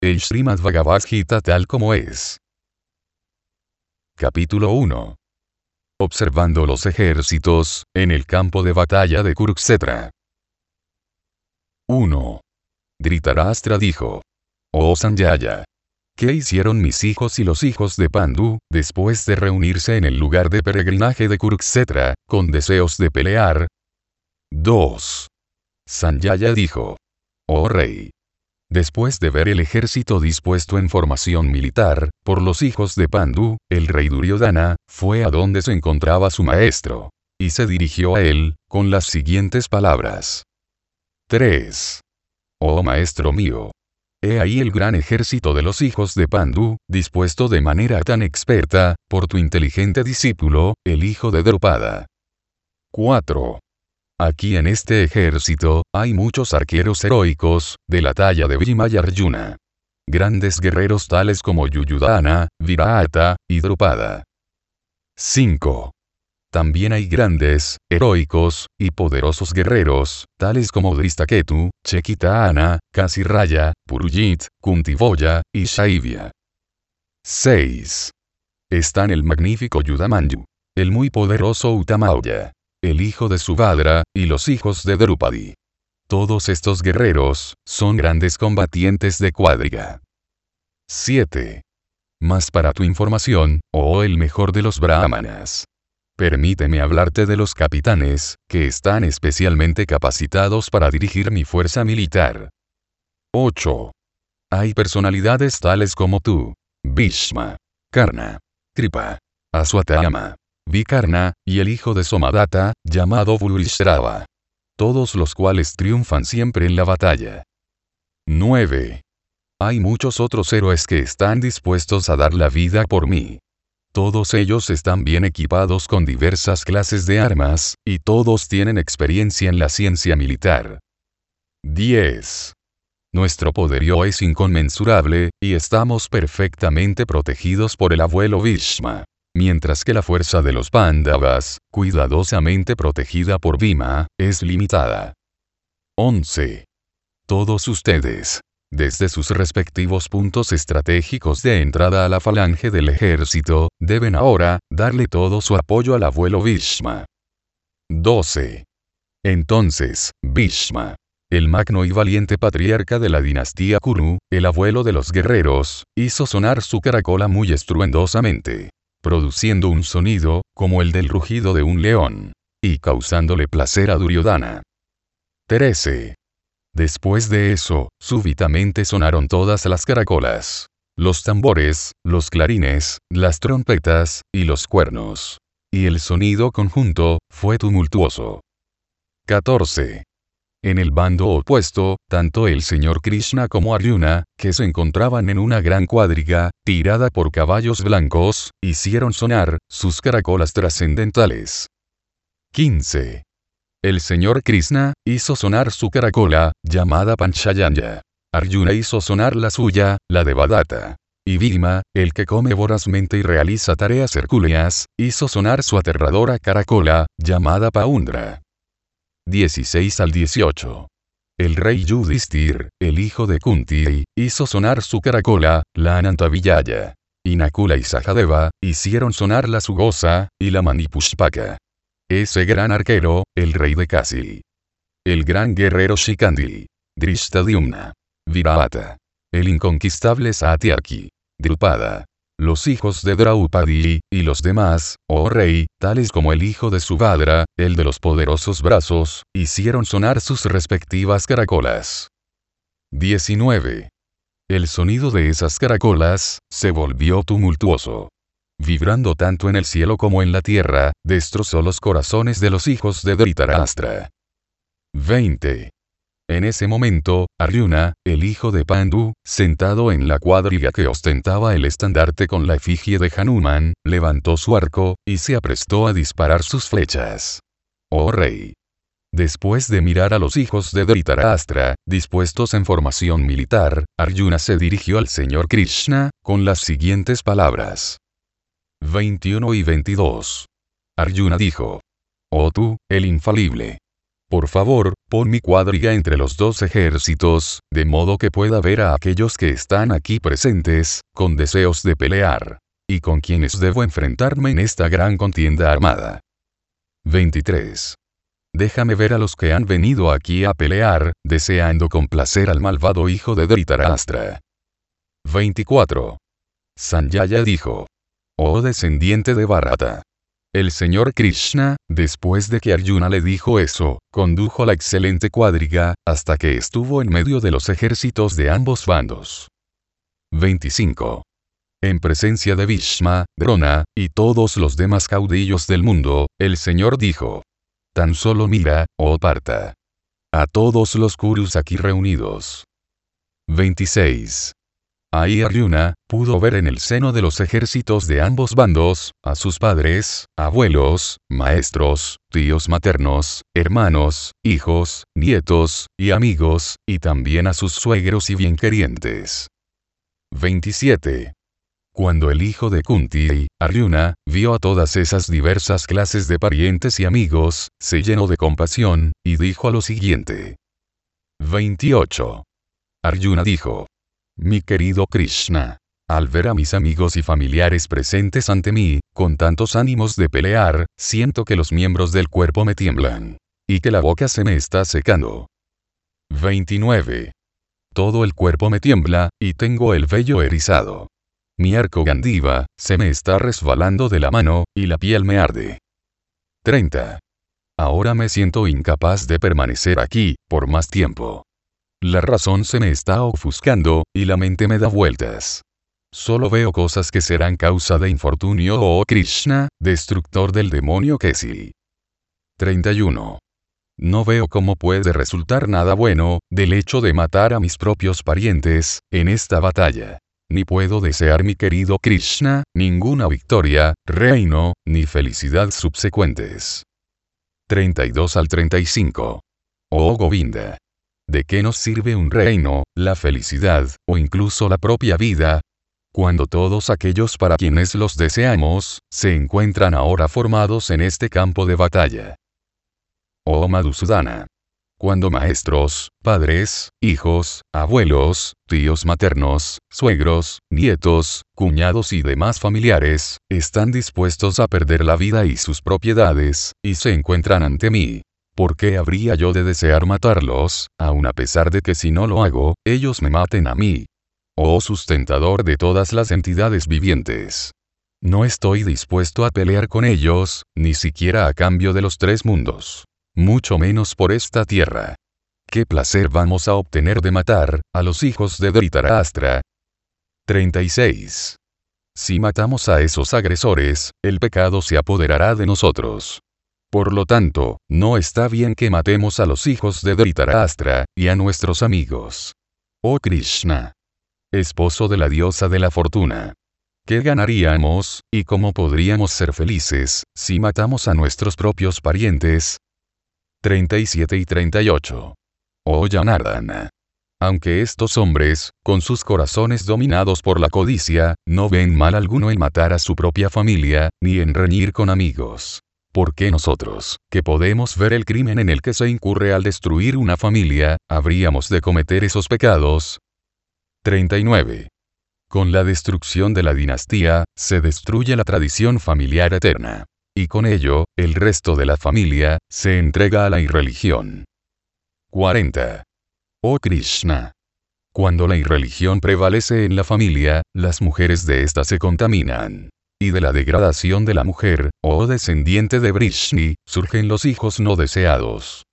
El Srimad Bhagavad Gita tal como es. Capítulo 1. Observando los ejércitos, en el campo de batalla de Kurukshetra. 1. Dhritarashtra dijo: Oh Sanjaya, ¿qué hicieron mis hijos y los hijos de Pandu, después de reunirse en el lugar de peregrinaje de Kurukshetra, con deseos de pelear? 2. Sanjaya dijo: Oh rey, después de ver el ejército dispuesto en formación militar, por los hijos de Pandu, el rey Duryodhana, fue a donde se encontraba su maestro, y se dirigió a él, con las siguientes palabras. 3. Oh maestro mío, he ahí el gran ejército de los hijos de Pandu, dispuesto de manera tan experta, por tu inteligente discípulo, el hijo de Drupada. 4. Aquí en este ejército, hay muchos arqueros heroicos, de la talla de Bhima y Arjuna. Grandes guerreros tales como Yuyudhana, Virata, y Drupada. 5. También hay grandes, heroicos, y poderosos guerreros, tales como Dhristaketu, Chekitana, Kasiraya, Purujit, Kuntivoya, y Shaivya. 6. Están el magnífico Yudamanyu, el muy poderoso Utamauya, el hijo de Subhadra, y los hijos de Drupadi. Todos estos guerreros, son grandes combatientes de cuadriga. 7. Mas para tu información, oh el mejor de los brahmanas, permíteme hablarte de los capitanes, que están especialmente capacitados para dirigir mi fuerza militar. 8. Hay personalidades tales como tú, Bhishma, Karna, Kripa, Aswatthama, Vikarna, y el hijo de Somadatta, llamado Bhurishrava. Todos los cuales triunfan siempre en la batalla. 9. Hay muchos otros héroes que están dispuestos a dar la vida por mí. Todos ellos están bien equipados con diversas clases de armas, y todos tienen experiencia en la ciencia militar. 10. Nuestro poderío es inconmensurable, y estamos perfectamente protegidos por el abuelo Bhishma. Mientras que la fuerza de los Pándavas, cuidadosamente protegida por Bhima, es limitada. 11. Todos ustedes, desde sus respectivos puntos estratégicos de entrada a la falange del ejército, deben ahora, darle todo su apoyo al abuelo Bhishma. 12. Entonces, Bhishma, el magno y valiente patriarca de la dinastía Kuru, el abuelo de los guerreros, hizo sonar su caracola muy estruendosamente, produciendo un sonido, como el del rugido de un león, y causándole placer a Duryodhana. 13. Después de eso, súbitamente sonaron todas las caracolas, los tambores, los clarines, las trompetas, y los cuernos. Y el sonido conjunto, fue tumultuoso. 14. En el bando opuesto, tanto el señor Krishna como Arjuna, que se encontraban en una gran cuadriga, tirada por caballos blancos, hicieron sonar sus caracolas trascendentales. 15. El señor Krishna hizo sonar su caracola, llamada Panchayanya. Arjuna hizo sonar la suya, la de Bhadata. Y Bhima, el que come vorazmente y realiza tareas hercúleas, hizo sonar su aterradora caracola, llamada Paundra. 16 al 18. El rey Yudhishthir, el hijo de Kunti, hizo sonar su caracola, la Anantavillaya. Y Nakula y Sahadeva, hicieron sonar la Sugosa, y la Manipushpaka. Ese gran arquero, el rey de Kasi. El gran guerrero Shikandi. Drishtadyumna. Virata. El inconquistable Satyaki. Drupada. Los hijos de Draupadi, y los demás, oh rey, tales como el hijo de Subhadra, el de los poderosos brazos, hicieron sonar sus respectivas caracolas. 19. El sonido de esas caracolas, se volvió tumultuoso. Vibrando tanto en el cielo como en la tierra, destrozó los corazones de los hijos de Dhritarashtra. 20. En ese momento, Arjuna, el hijo de Pandu, sentado en la cuadriga que ostentaba el estandarte con la efigie de Hanuman, levantó su arco, y se aprestó a disparar sus flechas. Oh rey. Después de mirar a los hijos de Dhritarashtra, dispuestos en formación militar, Arjuna se dirigió al señor Krishna, con las siguientes palabras. 21 y 22. Arjuna dijo: Oh tú, el infalible. Por favor, pon mi cuadriga entre los dos ejércitos, de modo que pueda ver a aquellos que están aquí presentes, con deseos de pelear. Y con quienes debo enfrentarme en esta gran contienda armada. 23. Déjame ver a los que han venido aquí a pelear, deseando complacer al malvado hijo de Dhritarashtra. 24. Sanjaya dijo: Oh descendiente de Bharata. El señor Krishna, después de que Arjuna le dijo eso, condujo la excelente cuadriga, hasta que estuvo en medio de los ejércitos de ambos bandos. 25. En presencia de Bhishma, Drona, y todos los demás caudillos del mundo, el señor dijo: Tan solo mira, oh Partha, a todos los Kurus aquí reunidos. 26. Ahí Arjuna pudo ver en el seno de los ejércitos de ambos bandos, a sus padres, abuelos, maestros, tíos maternos, hermanos, hijos, nietos, y amigos, y también a sus suegros y bienquerientes. 27. Cuando el hijo de Kunti, Arjuna, vio a todas esas diversas clases de parientes y amigos, se llenó de compasión, y dijo lo siguiente. 28. Arjuna dijo: Mi querido Krishna, al ver a mis amigos y familiares presentes ante mí, con tantos ánimos de pelear, siento que los miembros del cuerpo me tiemblan. Y que la boca se me está secando. 29. Todo el cuerpo me tiembla, y tengo el vello erizado. Mi arco Gandiva se me está resbalando de la mano, y la piel me arde. 30. Ahora me siento incapaz de permanecer aquí, por más tiempo. La razón se me está ofuscando, y la mente me da vueltas. Solo veo cosas que serán causa de infortunio, oh Krishna, destructor del demonio Kesi. 31. No veo cómo puede resultar nada bueno, del hecho de matar a mis propios parientes, en esta batalla. Ni puedo desear, mi querido Krishna, ninguna victoria, reino, ni felicidad subsecuentes. 32 al 35. Oh Govinda. ¿De qué nos sirve un reino, la felicidad, o incluso la propia vida, cuando todos aquellos para quienes los deseamos, se encuentran ahora formados en este campo de batalla? Oh Madhusudana. Cuando maestros, padres, hijos, abuelos, tíos maternos, suegros, nietos, cuñados y demás familiares, están dispuestos a perder la vida y sus propiedades, y se encuentran ante mí, ¿por qué habría yo de desear matarlos, aun a pesar de que si no lo hago, ellos me maten a mí? Oh sustentador de todas las entidades vivientes. No estoy dispuesto a pelear con ellos, ni siquiera a cambio de los tres mundos. Mucho menos por esta tierra. ¿Qué placer vamos a obtener de matar a los hijos de Dhritarashtra? 36. Si matamos a esos agresores, el pecado se apoderará de nosotros. Por lo tanto, no está bien que matemos a los hijos de Dhritarashtra, y a nuestros amigos. Oh Krishna. Esposo de la diosa de la fortuna. ¿Qué ganaríamos, y cómo podríamos ser felices, si matamos a nuestros propios parientes? 37 y 38. Oh Janardana. Aunque estos hombres, con sus corazones dominados por la codicia, no ven mal alguno en matar a su propia familia, ni en reñir con amigos. ¿Por qué nosotros, que podemos ver el crimen en el que se incurre al destruir una familia, habríamos de cometer esos pecados? 39. Con la destrucción de la dinastía, se destruye la tradición familiar eterna. Y con ello, el resto de la familia, se entrega a la irreligión. 40. Oh Krishna. Cuando la irreligión prevalece en la familia, las mujeres de ésta se contaminan. Y de la degradación de la mujer, oh descendiente de Vrishni, surgen los hijos no deseados.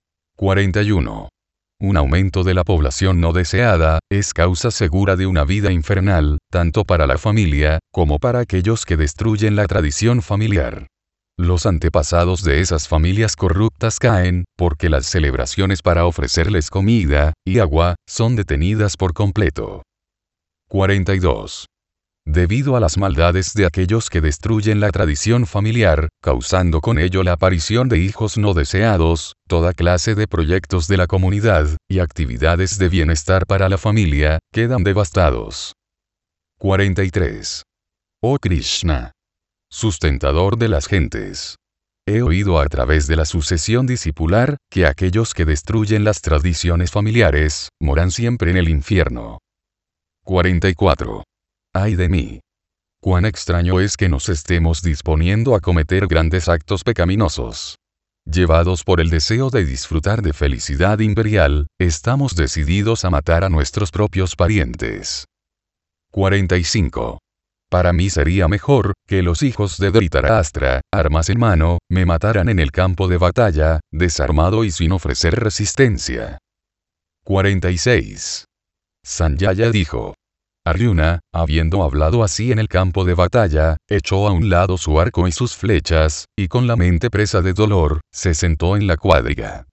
41. Un aumento de la población no deseada, es causa segura de una vida infernal, tanto para la familia, como para aquellos que destruyen la tradición familiar. Los antepasados de esas familias corruptas caen, porque las celebraciones para ofrecerles comida y agua, son detenidas por completo. 42. Debido a las maldades de aquellos que destruyen la tradición familiar, causando con ello la aparición de hijos no deseados, toda clase de proyectos de la comunidad, y actividades de bienestar para la familia, quedan devastados. 43. Oh Krishna. Sustentador de las gentes. He oído a través de la sucesión discipular, que aquellos que destruyen las tradiciones familiares, moran siempre en el infierno. 44. ¡Ay de mí! Cuán extraño es que nos estemos disponiendo a cometer grandes actos pecaminosos. Llevados por el deseo de disfrutar de felicidad imperial, estamos decididos a matar a nuestros propios parientes. 45. Para mí sería mejor, que los hijos de Dhritarashtra, armas en mano, me mataran en el campo de batalla, desarmado y sin ofrecer resistencia. 46. Sanjaya dijo. Arjuna, habiendo hablado así en el campo de batalla, echó a un lado su arco y sus flechas, y con la mente presa de dolor, se sentó en la cuadriga.